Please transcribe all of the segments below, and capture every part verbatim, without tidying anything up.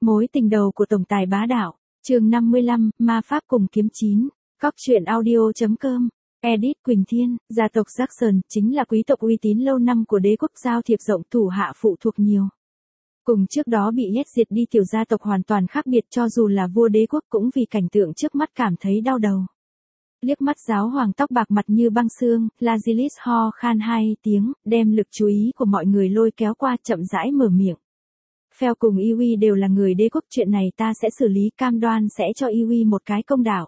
Mối tình đầu của tổng tài bá đạo. Chương năm mươi lăm, ma pháp cùng kiếm chín. Cóc truyện audio chấm com. Edit Quỳnh Thiên, gia tộc Jackson chính là quý tộc uy tín lâu năm của đế quốc giao thiệp rộng, thủ hạ phụ thuộc nhiều. Cùng trước đó bị hết diệt đi tiểu gia tộc hoàn toàn khác biệt, cho dù là vua đế quốc cũng vì cảnh tượng trước mắt cảm thấy đau đầu. Liếc mắt giáo hoàng tóc bạc mặt như băng xương, Lazilis ho khan hai tiếng, đem lực chú ý của mọi người lôi kéo qua, chậm rãi mở miệng. Phèo cùng Iwi đều là người đế quốc, chuyện này ta sẽ xử lý, cam đoan sẽ cho Iwi một cái công đạo.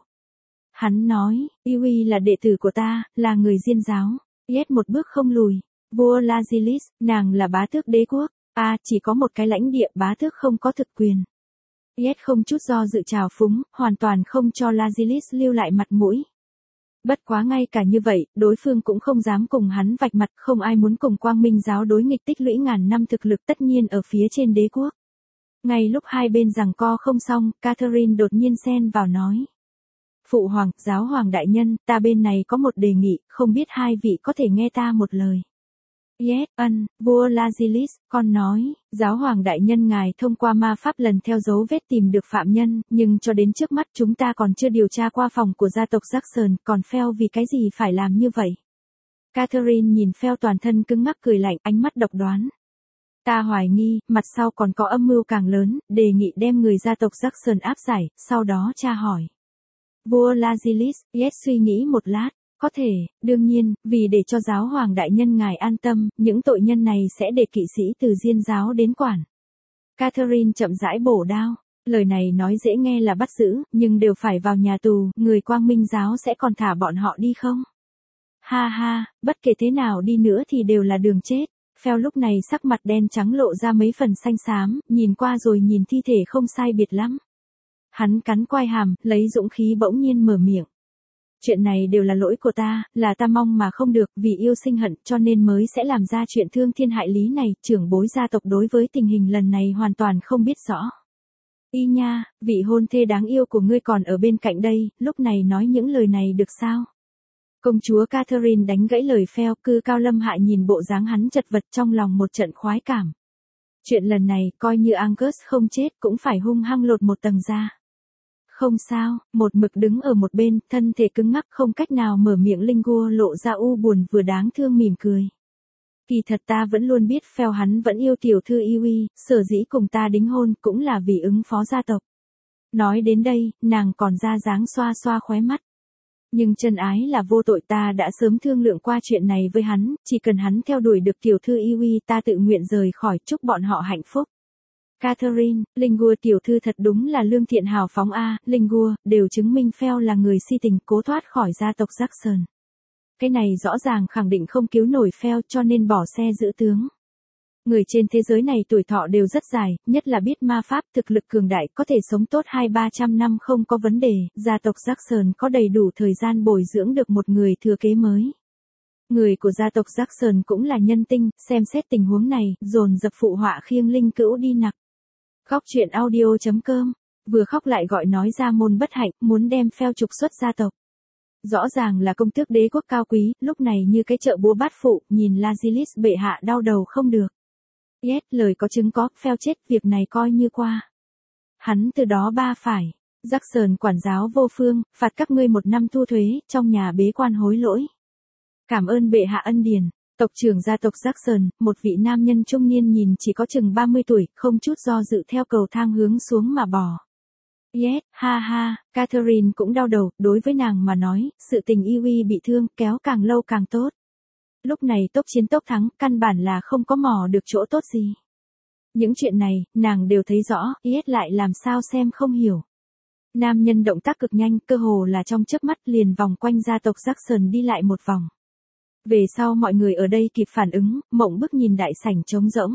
Hắn nói, Iwi là đệ tử của ta, là người Diên giáo. Yết một bước không lùi. Vua Lazilis, nàng là bá tước đế quốc. A à, chỉ có một cái lãnh địa, bá tước không có thực quyền. Yết không chút do dự trào phúng, hoàn toàn không cho Lazilis lưu lại mặt mũi. Bất quá ngay cả như vậy, đối phương cũng không dám cùng hắn vạch mặt, không ai muốn cùng Quang Minh giáo đối nghịch, tích lũy ngàn năm thực lực tất nhiên ở phía trên đế quốc. Ngay lúc hai bên giằng co không xong, Catherine đột nhiên xen vào nói. Phụ hoàng, giáo hoàng đại nhân, ta bên này có một đề nghị, không biết hai vị có thể nghe ta một lời. Yes, ân, vua Lazilis, con nói, giáo hoàng đại nhân ngài thông qua ma pháp lần theo dấu vết tìm được phạm nhân, nhưng cho đến trước mắt chúng ta còn chưa điều tra qua phòng của gia tộc Jackson, còn Phèo vì cái gì phải làm như vậy? Catherine nhìn Phèo toàn thân cứng ngắc cười lạnh, ánh mắt độc đoán. Ta hoài nghi, mặt sau còn có âm mưu càng lớn, đề nghị đem người gia tộc Jackson áp giải, sau đó tra hỏi. Vua Lazilis, yes suy nghĩ một lát. Có thể, đương nhiên, vì để cho giáo hoàng đại nhân ngài an tâm, những tội nhân này sẽ để kỵ sĩ từ Diên giáo đến quản. Catherine chậm rãi bổ đao. Lời này nói dễ nghe là bắt giữ, nhưng đều phải vào nhà tù, người Quang Minh giáo sẽ còn thả bọn họ đi không? Ha ha, bất kể thế nào đi nữa thì đều là đường chết. Phèo lúc này sắc mặt đen trắng lộ ra mấy phần xanh xám, nhìn qua rồi nhìn thi thể không sai biệt lắm. Hắn cắn quai hàm, lấy dũng khí bỗng nhiên mở miệng. Chuyện này đều là lỗi của ta, là ta mong mà không được, vì yêu sinh hận cho nên mới sẽ làm ra chuyện thương thiên hại lý này, trưởng bối gia tộc đối với tình hình lần này hoàn toàn không biết rõ. Y nha, vị hôn thê đáng yêu của ngươi còn ở bên cạnh đây, lúc này nói những lời này được sao? Công chúa Catherine đánh gãy lời Phèo, cư cao lâm hạ nhìn bộ dáng hắn chật vật, trong lòng một trận khoái cảm. Chuyện lần này, coi như Angus không chết cũng phải hung hăng lột một tầng ra. Không sao, một mực đứng ở một bên, thân thể cứng ngắc không cách nào mở miệng Lingua lộ ra u buồn vừa đáng thương mỉm cười. Kỳ thật ta vẫn luôn biết Phèo hắn vẫn yêu tiểu thư Iwi, sở dĩ cùng ta đính hôn cũng là vì ứng phó gia tộc. Nói đến đây, nàng còn ra dáng xoa xoa khóe mắt. Nhưng chân ái là vô tội, ta đã sớm thương lượng qua chuyện này với hắn, chỉ cần hắn theo đuổi được tiểu thư Iwi ta tự nguyện rời khỏi, chúc bọn họ hạnh phúc. Catherine, Lingua tiểu thư thật đúng là lương thiện hào phóng a, à, Lingua, đều chứng minh Phèo là người si tình cố thoát khỏi gia tộc Jackson. Cái này rõ ràng khẳng định không cứu nổi Phèo cho nên bỏ xe giữ tướng. Người trên thế giới này tuổi thọ đều rất dài, nhất là biết ma pháp, thực lực cường đại, có thể sống tốt hai ba trăm năm không có vấn đề, gia tộc Jackson có đầy đủ thời gian bồi dưỡng được một người thừa kế mới. Người của gia tộc Jackson cũng là nhân tinh, xem xét tình huống này, dồn dập phụ họa khiêng Linh Cữu đi nặc. Cóc truyện audio chấm com, vừa khóc lại gọi nói ra môn bất hạnh, muốn đem Phèo trục xuất gia tộc. Rõ ràng là công tước đế quốc cao quý, lúc này như cái chợ búa bát phụ, nhìn Lazilis bệ hạ đau đầu không được. Yes, lời có chứng có, Phèo chết, việc này coi như qua. Hắn từ đó ba phải. Jackson quản giáo vô phương, phạt các ngươi một năm thu thuế, trong nhà bế quan hối lỗi. Cảm ơn bệ hạ ân điển. Tộc trưởng gia tộc Jackson, một vị nam nhân trung niên nhìn chỉ có chừng ba mươi tuổi, không chút do dự theo cầu thang hướng xuống mà bỏ. Yes, ha ha, Catherine cũng đau đầu, đối với nàng mà nói, sự tình Iwi bị thương, kéo càng lâu càng tốt. Lúc này tốc chiến tốc thắng, căn bản là không có mò được chỗ tốt gì. Những chuyện này, nàng đều thấy rõ, Yes lại làm sao xem không hiểu. Nam nhân động tác cực nhanh, cơ hồ là trong chớp mắt liền vòng quanh gia tộc Jackson đi lại một vòng. Về sau mọi người ở đây kịp phản ứng, mộng bức nhìn đại sảnh trống rỗng.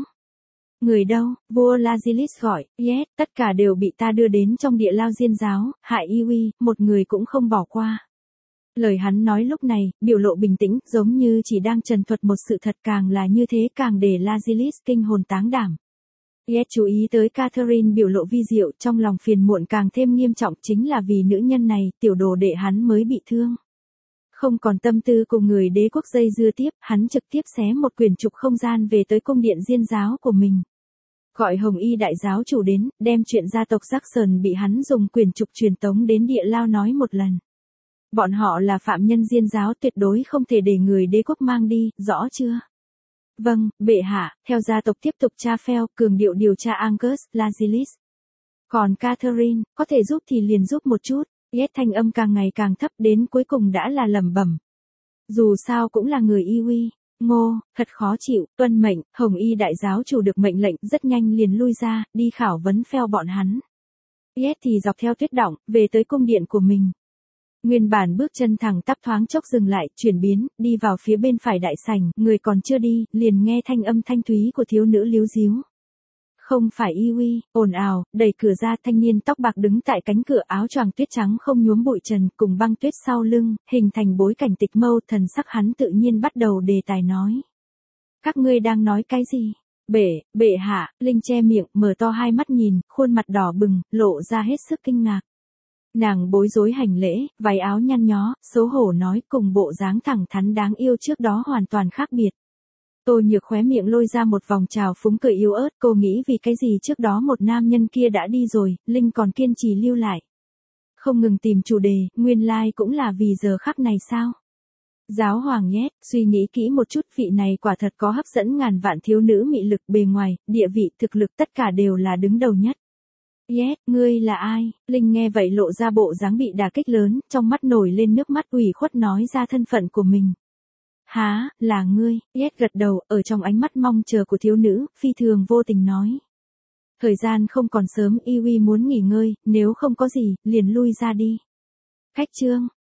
Người đâu? Vua Lazilis gọi, yes, tất cả đều bị ta đưa đến trong địa lao Diên giáo, hại Iwi, một người cũng không bỏ qua. Lời hắn nói lúc này, biểu lộ bình tĩnh, giống như chỉ đang trần thuật một sự thật, càng là như thế càng để Lazilis kinh hồn táng đảm. Yes chú ý tới Catherine biểu lộ vi diệu, trong lòng phiền muộn càng thêm nghiêm trọng, chính là vì nữ nhân này, tiểu đồ đệ hắn mới bị thương. Không còn tâm tư cùng người đế quốc dây dưa tiếp, hắn trực tiếp xé một quyển trục không gian về tới cung điện Diên giáo của mình. Gọi Hồng Y đại giáo chủ đến, đem chuyện gia tộc Jackson bị hắn dùng quyền trục truyền tống đến địa lao nói một lần. Bọn họ là phạm nhân diên giáo, tuyệt đối không thể để người đế quốc mang đi, rõ chưa? Vâng, bệ hạ. Theo gia tộc tiếp tục tra pheo, cường điệu điều tra Angus, Lazilis. Còn Catherine, có thể giúp thì liền giúp một chút. Yes, thanh âm càng ngày càng thấp, đến cuối cùng đã là lẩm bẩm. Dù sao cũng là người y uy. Ngô, thật khó chịu, tuân mệnh. Hồng Y đại giáo chủ được mệnh lệnh, rất nhanh liền lui ra, đi khảo vấn pheo bọn hắn. Yes thì dọc theo tuyết đọng, về tới cung điện của mình. Nguyên bản bước chân thẳng tắp thoáng chốc dừng lại, chuyển biến, đi vào phía bên phải đại sảnh, người còn chưa đi, liền nghe thanh âm thanh thúy của thiếu nữ líu díu. Không phải y uy, ồn ào, đẩy cửa ra, thanh niên tóc bạc đứng tại cánh cửa, áo choàng tuyết trắng không nhuốm bụi trần, cùng băng tuyết sau lưng, hình thành bối cảnh tịch mâu, thần sắc hắn tự nhiên bắt đầu đề tài nói. Các ngươi đang nói cái gì? Bệ, bệ hạ. Linh che miệng, mở to hai mắt nhìn, khuôn mặt đỏ bừng, lộ ra hết sức kinh ngạc. Nàng bối rối hành lễ, váy áo nhăn nhó, xấu hổ nói, cùng bộ dáng thẳng thắn đáng yêu trước đó hoàn toàn khác biệt. Tô Nhược khóe miệng lôi ra một vòng trào phúng cười yếu ớt, cô nghĩ vì cái gì trước đó một nam nhân kia đã đi rồi, Linh còn kiên trì lưu lại. Không ngừng tìm chủ đề, nguyên lai like cũng là vì giờ khắc này sao? Giáo hoàng nhét, suy nghĩ kỹ một chút, vị này quả thật có hấp dẫn ngàn vạn thiếu nữ mị lực, bề ngoài, địa vị, thực lực tất cả đều là đứng đầu nhất. Yes, ngươi là ai? Linh nghe vậy lộ ra bộ dáng bị đả kích lớn, trong mắt nổi lên nước mắt ủy khuất nói ra thân phận của mình. Há, là ngươi. Yes gật đầu, ở trong ánh mắt mong chờ của thiếu nữ, phi thường vô tình nói. Thời gian không còn sớm, y uy muốn nghỉ ngơi, nếu không có gì, liền lui ra đi. Khách trương,